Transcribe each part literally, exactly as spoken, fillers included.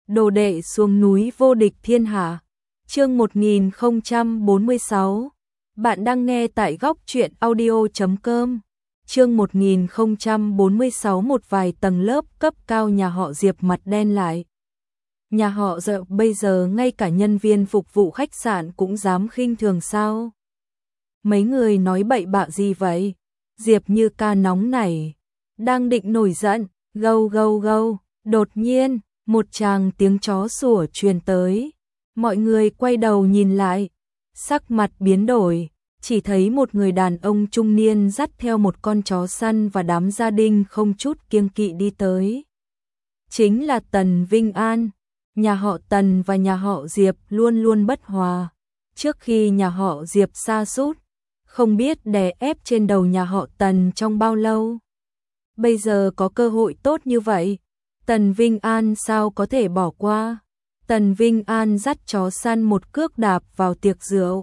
Đồ đệ xuống núi vô địch thiên hạ. Chương một nghìn không trăm bốn mươi sáu. Bạn đang nghe tại góc truyện audio chấm com. Chương một nghìn không trăm bốn mươi sáu. Một vài tầng lớp cấp cao nhà họ Diệp mặt đen lại. Nhà họ Diệp bây giờ ngay cả nhân viên phục vụ khách sạn cũng dám khinh thường sao? Mấy người nói bậy bạ gì vậy? Diệp Như Ca nóng nảy, đang định nổi giận, gâu gâu gâu, đột nhiên, một tràng tiếng chó sủa truyền tới. Mọi người quay đầu nhìn lại, sắc mặt biến đổi, chỉ thấy một người đàn ông trung niên dắt theo một con chó săn và đám gia đình không chút kiêng kỵ đi tới. Chính là Tần Vinh An. Nhà họ Tần và nhà họ Diệp luôn luôn bất hòa. Trước khi nhà họ Diệp sa sút, không biết đè ép trên đầu nhà họ Tần trong bao lâu. Bây giờ có cơ hội tốt như vậy, Tần Vinh An sao có thể bỏ qua. Tần Vinh An dắt chó săn một cước đạp vào tiệc rượu.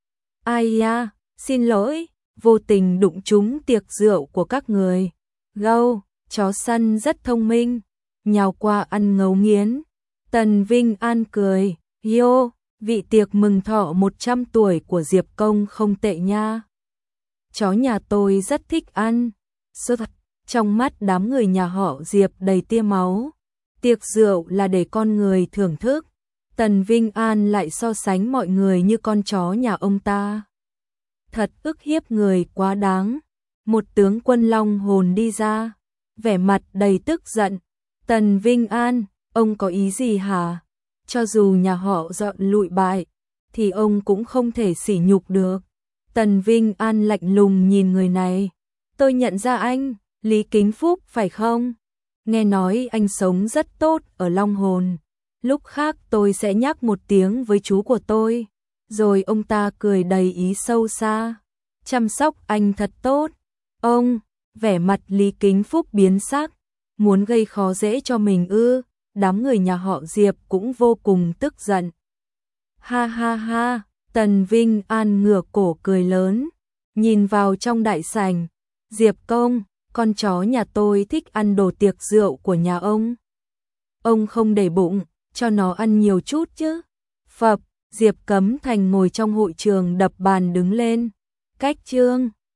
Ai ya, xin lỗi, vô tình đụng trúng tiệc rượu của các người. Gâu, chó săn rất thông minh, nhào qua ăn ngấu nghiến. Tần Vinh An cười, yo, vị tiệc mừng thọ một trăm tuổi của Diệp Công không tệ nha. Chó nhà tôi rất thích ăn. Sơ thật, trong mắt đám người nhà họ Diệp đầy tia máu. Tiệc rượu là để con người thưởng thức. Tần Vinh An lại so sánh mọi người như con chó nhà ông ta. Thật ức hiếp người quá đáng. Một tướng quân long hồn đi ra, vẻ mặt đầy tức giận. Tần Vinh An, ông có ý gì hả? Cho dù nhà họ dọn lụi bại, thì ông cũng không thể sỉ nhục được. Tần Vinh An lạnh lùng nhìn người này. Tôi nhận ra anh, Lý Kính Phúc phải không? Nghe nói anh sống rất tốt ở Long Hồn. Lúc khác tôi sẽ nhắc một tiếng với chú của tôi. Rồi ông ta cười đầy ý sâu xa. Chăm sóc anh thật tốt. Ông, vẻ mặt Lý Kính Phúc biến sắc. Muốn gây khó dễ cho mình ư? Đám người nhà họ Diệp cũng vô cùng tức giận. Ha ha ha, Tần Vinh An ngửa cổ cười lớn. Nhìn vào trong đại sảnh. Diệp Công, con chó nhà tôi thích ăn đồ tiệc rượu của nhà ông. Ông không để bụng, cho nó ăn nhiều chút chứ. Phập, Diệp Cấm Thành ngồi trong hội trường đập bàn đứng lên. Cách chương.